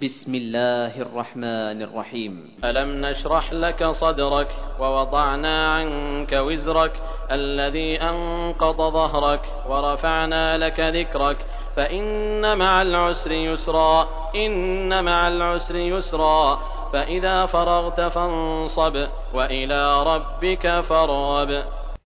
بسم الله الرحمن الرحيم. ألم نشرح لك صدرك ووضعنا عنك وزرك الذي أنقض ظهرك ورفعنا لك ذكرك فإن مع العسر يسرا إن مع العسر يسرا فإذا فرغت فانصب وإلى ربك فارغب.